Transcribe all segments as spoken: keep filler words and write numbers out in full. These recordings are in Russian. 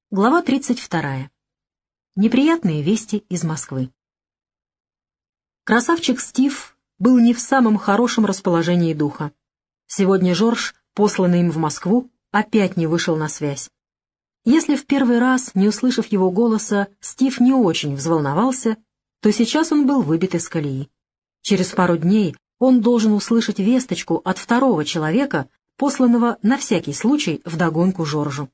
Глава тридцать вторая. Неприятные вести из Москвы. Красавчик Стив был не в самом хорошем расположении духа. Сегодня Жорж, посланный им в Москву, опять не вышел на связь. Если в первый раз, не услышав его голоса, Стив не очень взволновался, то сейчас он был выбит из колеи. Через пару дней он должен услышать весточку от второго человека, посланного на всякий случай вдогонку Жоржу.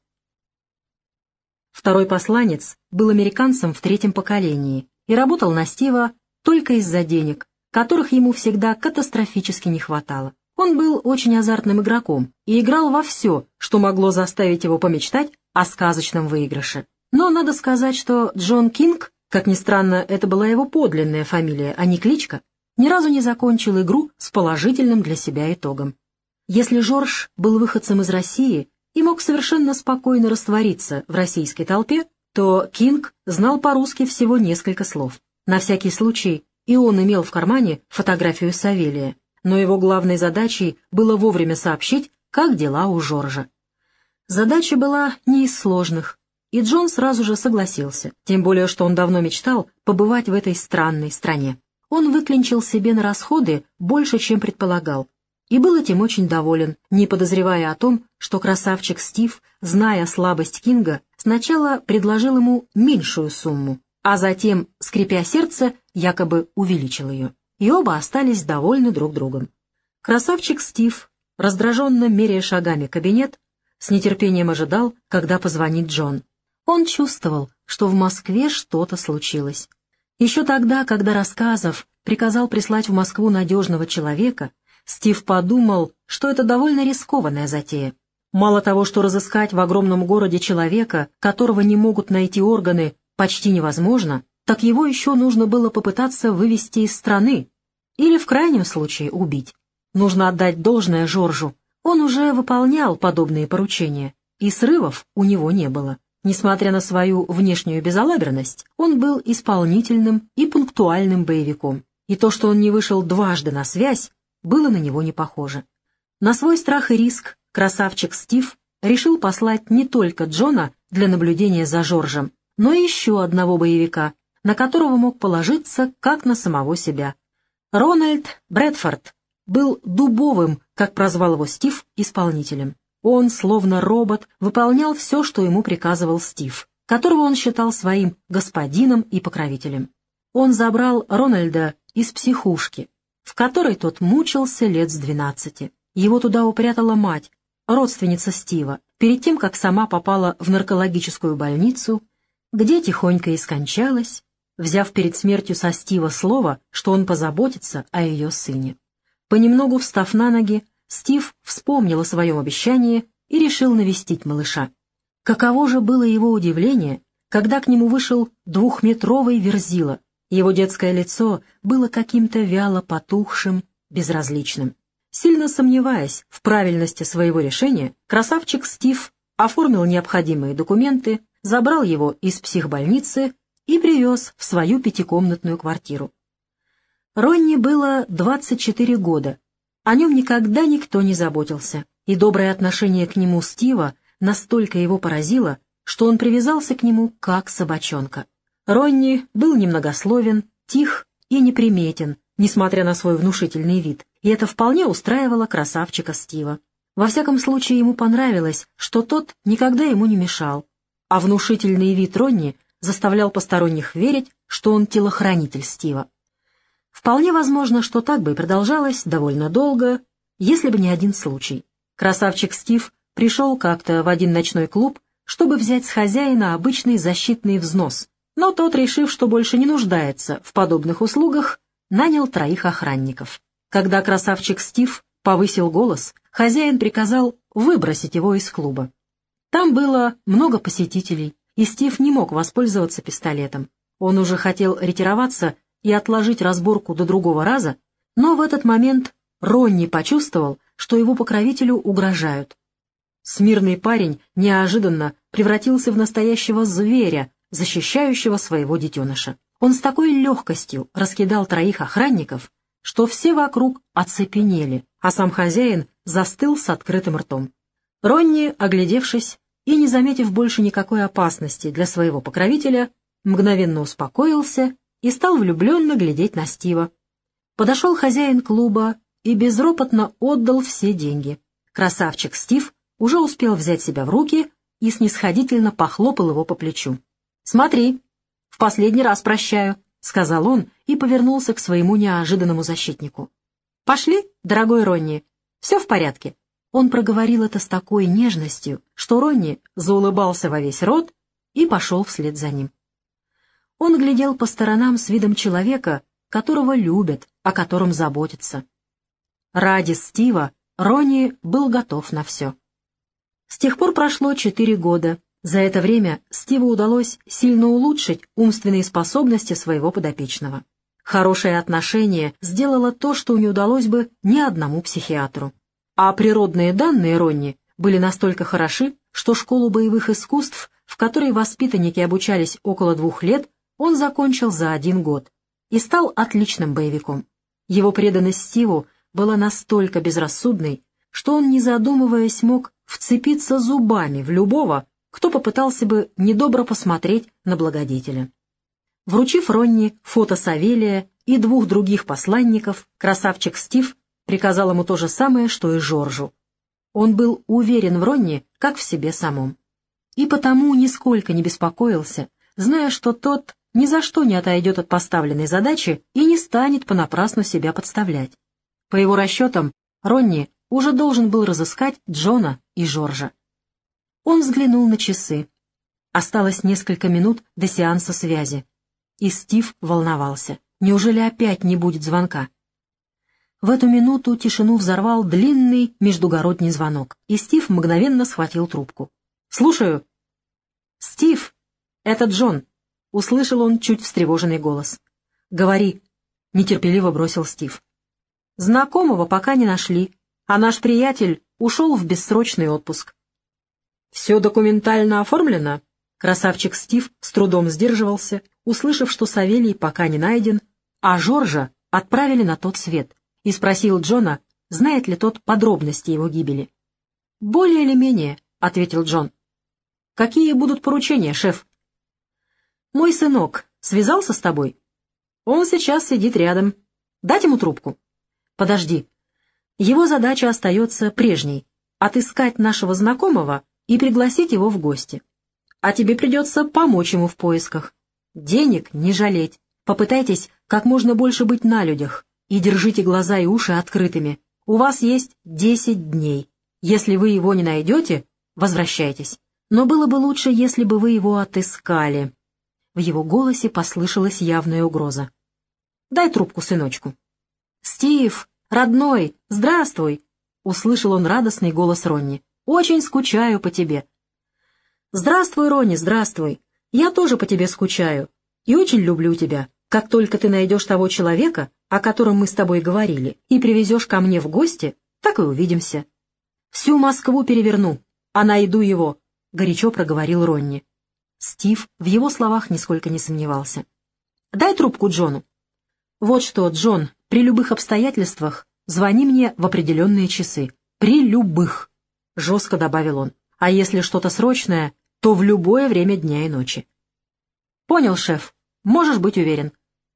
Второй посланец был американцем в третьем поколении и работал на Стива только из-за денег, которых ему всегда катастрофически не хватало. Он был очень азартным игроком и играл во все, что могло заставить его помечтать о сказочном выигрыше. Но надо сказать, что Джон Кинг, как ни странно, это была его подлинная фамилия, а не кличка, ни разу не закончил игру с положительным для себя итогом. Если Жорж был выходцем из России и мог совершенно спокойно раствориться в российской толпе, то Кинг знал по-русски всего несколько слов. На всякий случай и он имел в кармане фотографию Савелия, но его главной задачей было вовремя сообщить, как дела у Жоржа. Задача была не из сложных, и Джон сразу же согласился, тем более что он давно мечтал побывать в этой странной стране. Он выклинчил себе на расходы больше, чем предполагал, и был этим очень доволен, не подозревая о том, что красавчик Стив, зная слабость Кинга, сначала предложил ему меньшую сумму, а затем, скрипя сердце, якобы увеличил ее. И оба остались довольны друг другом. Красавчик Стив, раздраженно меряя шагами кабинет, с нетерпением ожидал, когда позвонит Джон. Он чувствовал, что в Москве что-то случилось. Еще тогда, когда Рассказов приказал прислать в Москву надежного человека, Стив подумал, что это довольно рискованная затея. Мало того, что разыскать в огромном городе человека, которого не могут найти органы, почти невозможно, так его еще нужно было попытаться вывести из страны или, в крайнем случае, убить. Нужно отдать должное Жоржу. Он уже выполнял подобные поручения, и срывов у него не было. Несмотря на свою внешнюю безалаберность, он был исполнительным и пунктуальным боевиком. И то, что он не вышел дважды на связь, было на него не похоже. На свой страх и риск красавчик Стив решил послать не только Джона для наблюдения за Жоржем, но и еще одного боевика, на которого мог положиться как на самого себя. Рональд Брэдфорд был дубовым, как прозвал его Стив, исполнителем. Он, словно робот, выполнял все, что ему приказывал Стив, которого он считал своим господином и покровителем. Он забрал Рональда из психушки, в которой тот мучился лет с двенадцати. Его туда упрятала мать, родственница Стива, перед тем, как сама попала в наркологическую больницу, где тихонько и скончалась, взяв перед смертью со Стива слово, что он позаботится о ее сыне. Понемногу встав на ноги, Стив вспомнил о своем обещании и решил навестить малыша. Каково же было его удивление, когда к нему вышел двухметровый Верзила. Его детское лицо было каким-то вяло потухшим, безразличным. Сильно сомневаясь в правильности своего решения, красавчик Стив оформил необходимые документы, забрал его из психбольницы и привез в свою пятикомнатную квартиру. Ронни было двадцать четыре года, о нем никогда никто не заботился, и доброе отношение к нему Стива настолько его поразило, что он привязался к нему как собачонка. Ронни был немногословен, тих и неприметен, несмотря на свой внушительный вид, и это вполне устраивало красавчика Стива. Во всяком случае, ему понравилось, что тот никогда ему не мешал, а внушительный вид Ронни заставлял посторонних верить, что он телохранитель Стива. Вполне возможно, что так бы и продолжалось довольно долго, если бы не один случай. Красавчик Стив пришел как-то в один ночной клуб, чтобы взять с хозяина обычный защитный взнос, но тот, решив, что больше не нуждается в подобных услугах, нанял троих охранников. Когда красавчик Стив повысил голос, хозяин приказал выбросить его из клуба. Там было много посетителей, и Стив не мог воспользоваться пистолетом. Он уже хотел ретироваться и отложить разборку до другого раза, но в этот момент Ронни почувствовал, что его покровителю угрожают. Смирный парень неожиданно превратился в настоящего зверя, защищающего своего детеныша. Он с такой легкостью раскидал троих охранников, что все вокруг оцепенели, а сам хозяин застыл с открытым ртом. Ронни, оглядевшись, и, не заметив больше никакой опасности для своего покровителя, мгновенно успокоился и стал влюбленно глядеть на Стива. Подошел хозяин клуба и безропотно отдал все деньги. Красавчик Стив уже успел взять себя в руки и снисходительно похлопал его по плечу. «Смотри, в последний раз прощаю», — сказал он и повернулся к своему неожиданному защитнику. «Пошли, дорогой Ронни, все в порядке». Он проговорил это с такой нежностью, что Ронни заулыбался во весь рот и пошел вслед за ним. Он глядел по сторонам с видом человека, которого любят, о котором заботятся. Ради Стива Ронни был готов на все. С тех пор прошло четыре года. За это время Стиву удалось сильно улучшить умственные способности своего подопечного. Хорошее отношение сделало то, что не удалось бы ни одному психиатру. А природные данные Ронни были настолько хороши, что школу боевых искусств, в которой воспитанники обучались около двух лет, он закончил за один год и стал отличным боевиком. Его преданность Стиву была настолько безрассудной, что он, не задумываясь, мог вцепиться зубами в любого, кто попытался бы недобро посмотреть на благодетеля. Вручив Ронни фото Савелия и двух других посланников, красавчик Стив приказал ему то же самое, что и Жоржу. Он был уверен в Ронни, как в себе самом. И потому нисколько не беспокоился, зная, что тот ни за что не отойдет от поставленной задачи и не станет понапрасну себя подставлять. По его расчетам, Ронни уже должен был разыскать Джона и Жоржа. Он взглянул на часы. Осталось несколько минут до сеанса связи. И Стив волновался. Неужели опять не будет звонка? В эту минуту тишину взорвал длинный междугородний звонок, и Стив мгновенно схватил трубку. «Слушаю». «Стив, это Джон», — услышал он чуть встревоженный голос. «Говори», — нетерпеливо бросил Стив. «Знакомого пока не нашли, а наш приятель ушел в бессрочный отпуск». «Все документально оформлено?» Красавчик Стив с трудом сдерживался, услышав, что Савелий пока не найден, а Жоржа отправили на тот свет, и спросил Джона, знает ли тот подробности его гибели. «Более или менее», — ответил Джон. «Какие будут поручения, шеф?» «Мой сынок связался с тобой? Он сейчас сидит рядом. Дать ему трубку?» «Подожди. Его задача остается прежней — отыскать нашего знакомого и пригласить его в гости. А тебе придется помочь ему в поисках. Денег не жалеть. Попытайтесь как можно больше быть на людях и держите глаза и уши открытыми. У вас есть десять дней. Если вы его не найдете, возвращайтесь. Но было бы лучше, если бы вы его отыскали». В его голосе послышалась явная угроза. «Дай трубку сыночку». «Стив, родной, здравствуй!» — услышал он радостный голос Ронни. «Очень скучаю по тебе». «Здравствуй, Ронни, здравствуй. Я тоже по тебе скучаю и очень люблю тебя. Как только ты найдешь того человека, о котором мы с тобой говорили, и привезешь ко мне в гости, так и увидимся. Всю Москву переверну, а найду его», — горячо проговорил Ронни. Стив в его словах нисколько не сомневался. «Дай трубку Джону». «Вот что, Джон, при любых обстоятельствах звони мне в определенные часы. При любых», — жестко добавил он. «А если что-то срочное, то в любое время дня и ночи». «Понял, шеф. Можешь быть уверен».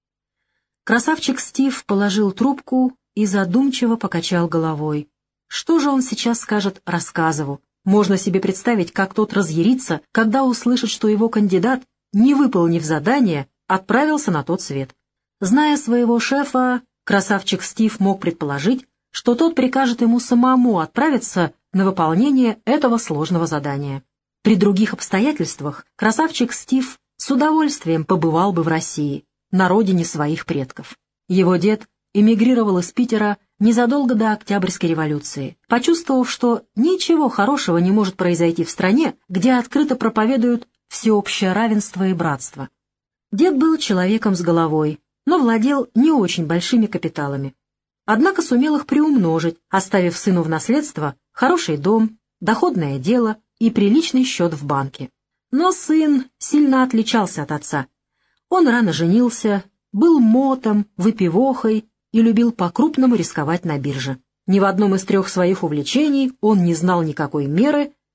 Красавчик Стив положил трубку и задумчиво покачал головой. Что же он сейчас скажет Рассказову? Можно себе представить, как тот разъярится, когда услышит, что его кандидат, не выполнив задание, отправился на тот свет. Зная своего шефа, красавчик Стив мог предположить, что тот прикажет ему самому отправиться на выполнение этого сложного задания. При других обстоятельствах красавчик Стив с удовольствием побывал бы в России, на родине своих предков. Его дед эмигрировал из Питера незадолго до Октябрьской революции, почувствовав, что ничего хорошего не может произойти в стране, где открыто проповедуют всеобщее равенство и братство. Дед был человеком с головой, но владел не очень большими капиталами. Однако сумел их приумножить, оставив сыну в наследство хороший дом, доходное дело и приличный счет в банке. Но сын сильно отличался от отца. Он рано женился, был мотом, выпивохой и любил по-крупному рисковать на бирже. Ни в одном из трех своих увлечений он не знал никакой меры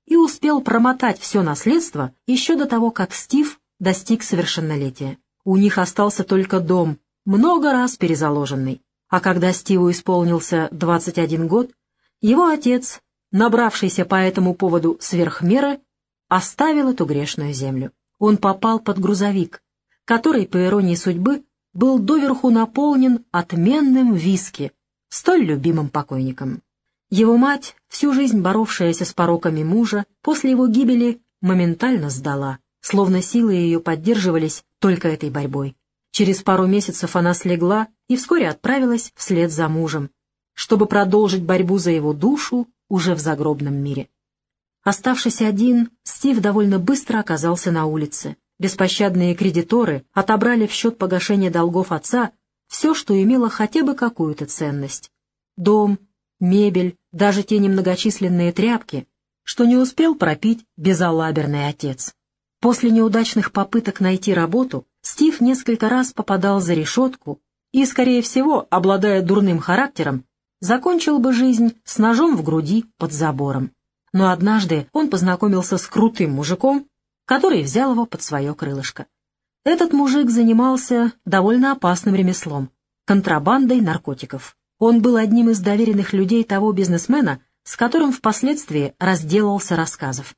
и успел промотать все наследство еще до того, как Стив достиг совершеннолетия. У них остался только дом, много раз перезаложенный. А когда Стиву исполнился двадцать один год, его отец, набравшийся по этому поводу сверх меры, оставил эту грешную землю. Он попал под грузовик, который, по иронии судьбы, был доверху наполнен отменным виски, столь любимым покойником. Его мать, всю жизнь боровшаяся с пороками мужа, после его гибели моментально сдала, словно силы ее поддерживались только этой борьбой. Через пару месяцев она слегла и вскоре отправилась вслед за мужем, чтобы продолжить борьбу за его душу уже в загробном мире. Оставшись один, Стив довольно быстро оказался на улице. Беспощадные кредиторы отобрали в счет погашения долгов отца все, что имело хотя бы какую-то ценность. Дом, мебель, даже те немногочисленные тряпки, что не успел пропить безалаберный отец. После неудачных попыток найти работу, Стив несколько раз попадал за решетку и, скорее всего, обладая дурным характером, закончил бы жизнь с ножом в груди под забором. Но однажды он познакомился с крутым мужиком, который взял его под свое крылышко. Этот мужик занимался довольно опасным ремеслом — контрабандой наркотиков. Он был одним из доверенных людей того бизнесмена, с которым впоследствии разделался Рассказов.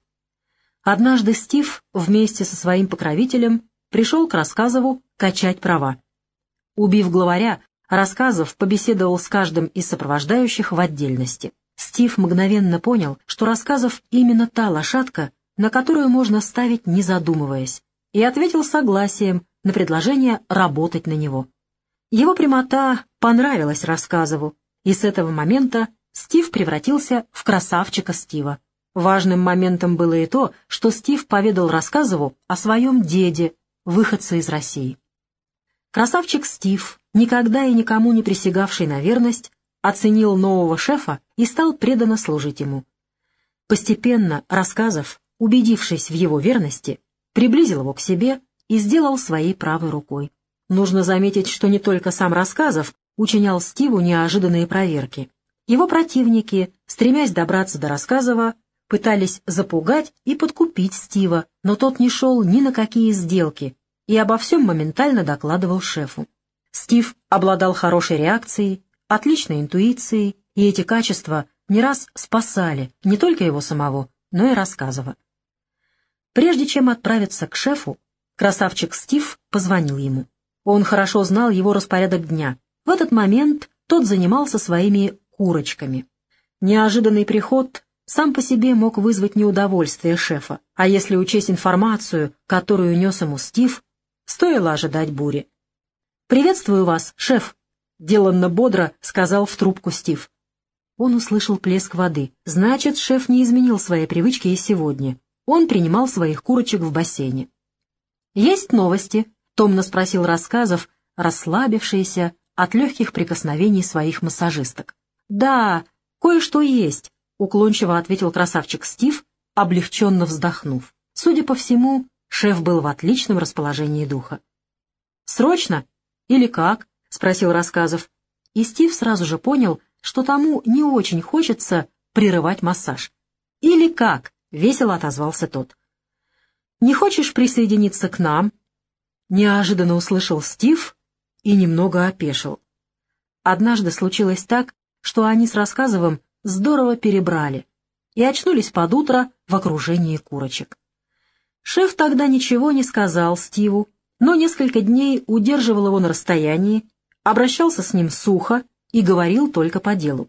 Однажды Стив вместе со своим покровителем пришел к Рассказову качать права. Убив главаря, Рассказов побеседовал с каждым из сопровождающих в отдельности. Стив мгновенно понял, что Рассказов именно та лошадка, на которую можно ставить, не задумываясь, и ответил согласием на предложение работать на него. Его прямота понравилась Рассказову, и с этого момента Стив превратился в красавчика Стива. Важным моментом было и то, что Стив поведал Рассказову о своем деде, выходце из России. Красавчик Стив, никогда и никому не присягавший на верность, оценил нового шефа и стал преданно служить ему. Постепенно Рассказов, убедившись в его верности, приблизил его к себе и сделал своей правой рукой. Нужно заметить, что не только сам Рассказов учинял Стиву неожиданные проверки. Его противники, стремясь добраться до Рассказова, пытались запугать и подкупить Стива, но тот не шел ни на какие сделки и обо всем моментально докладывал шефу. Стив обладал хорошей реакцией, отличной интуицией, и эти качества не раз спасали не только его самого, но и Рассказова. Прежде чем отправиться к шефу, красавчик Стив позвонил ему. Он хорошо знал его распорядок дня. В этот момент тот занимался своими курочками. Неожиданный приход сам по себе мог вызвать неудовольствие шефа, а если учесть информацию, которую нес ему Стив, стоило ожидать бури. «Приветствую вас, шеф», — деланно бодро сказал в трубку Стив. Он услышал плеск воды. Значит, шеф не изменил своей привычки и сегодня. Он принимал своих курочек в бассейне. «Есть новости?» — томно спросил Рассказов, расслабившийся от легких прикосновений своих массажисток. «Да, кое-что есть», — уклончиво ответил красавчик Стив, облегченно вздохнув. Судя по всему, шеф был в отличном расположении духа. «Срочно? Или как?» — спросил Рассказов. И Стив сразу же понял, что тому не очень хочется прерывать массаж. «Или как?» — весело отозвался тот. «Не хочешь присоединиться к нам?» — неожиданно услышал Стив и немного опешил. Однажды случилось так, что они с Рассказовым здорово перебрали и очнулись под утро в окружении курочек. Шеф тогда ничего не сказал Стиву, но несколько дней удерживал его на расстоянии, обращался с ним сухо и говорил только по делу.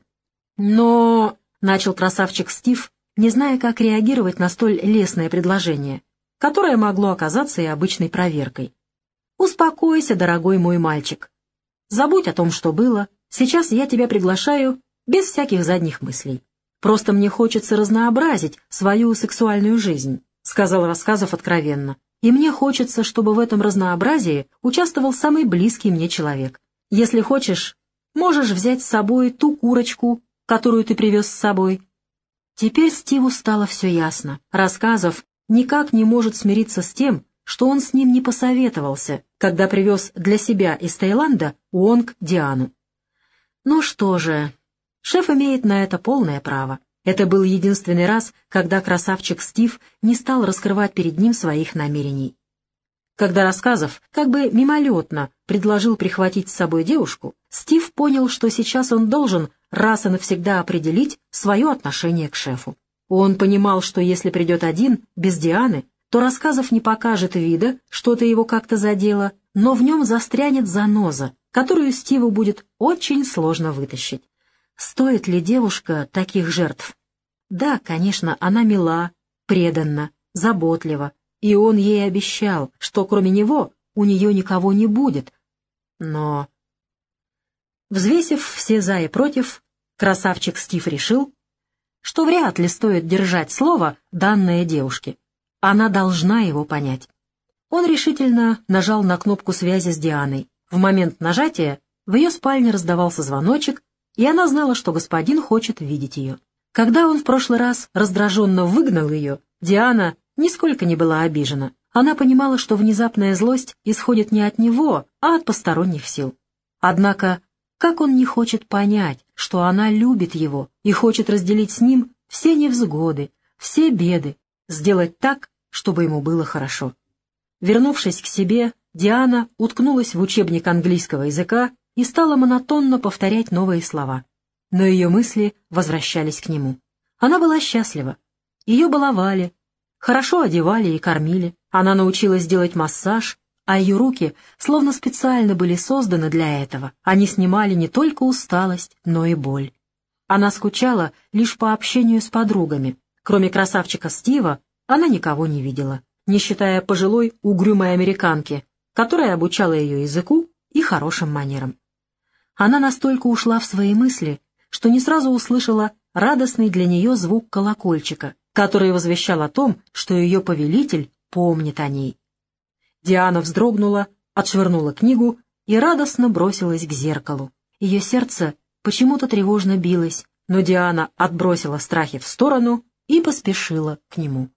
«Но...» — начал красавчик Стив, не зная, как реагировать на столь лестное предложение, которое могло оказаться и обычной проверкой. «Успокойся, дорогой мой мальчик. Забудь о том, что было. Сейчас я тебя приглашаю без всяких задних мыслей. Просто мне хочется разнообразить свою сексуальную жизнь», — сказал Рассказов откровенно. «И мне хочется, чтобы в этом разнообразии участвовал самый близкий мне человек. Если хочешь, можешь взять с собой ту курочку, которую ты привез с собой». Теперь Стиву стало все ясно. Рассказов никак не может смириться с тем, что он с ним не посоветовался, когда привез для себя из Таиланда Уонг Диану. Ну что же, шеф имеет на это полное право. Это был единственный раз, когда красавчик Стив не стал раскрывать перед ним своих намерений. Когда Рассказов как бы мимолетно предложил прихватить с собой девушку, Стив понял, что сейчас он должен раз и навсегда определить свое отношение к шефу. Он понимал, что если придет один, без Дианы, то Рассказов не покажет вида, что-то его как-то задело, но в нем застрянет заноза, которую Стиву будет очень сложно вытащить. Стоит ли девушка таких жертв? Да, конечно, она мила, преданна, заботлива, и он ей обещал, что кроме него у нее никого не будет. Но, взвесив все за и против, красавчик Стив решил, что вряд ли стоит держать слово, данное девушке. Она должна его понять. Он решительно нажал на кнопку связи с Дианой. В момент нажатия в ее спальне раздавался звоночек, и она знала, что господин хочет видеть ее. Когда он в прошлый раз раздраженно выгнал ее, Диана нисколько не была обижена. Она понимала, что внезапная злость исходит не от него, а от посторонних сил. Однако, как он не хочет понять, что она любит его и хочет разделить с ним все невзгоды, все беды, сделать так, чтобы ему было хорошо. Вернувшись к себе, Диана уткнулась в учебник английского языка и стала монотонно повторять новые слова. Но ее мысли возвращались к нему. Она была счастлива. Ее баловали, хорошо одевали и кормили. Она научилась делать массаж, а ее руки словно специально были созданы для этого. Они снимали не только усталость, но и боль. Она скучала лишь по общению с подругами. Кроме красавчика Стива, она никого не видела, не считая пожилой угрюмой американки, которая обучала ее языку и хорошим манерам. Она настолько ушла в свои мысли, что не сразу услышала радостный для нее звук колокольчика, который возвещал о том, что ее повелитель помнит о ней. Диана вздрогнула, отшвырнула книгу и радостно бросилась к зеркалу. Ее сердце почему-то тревожно билось, но Диана отбросила страхи в сторону и поспешила к нему.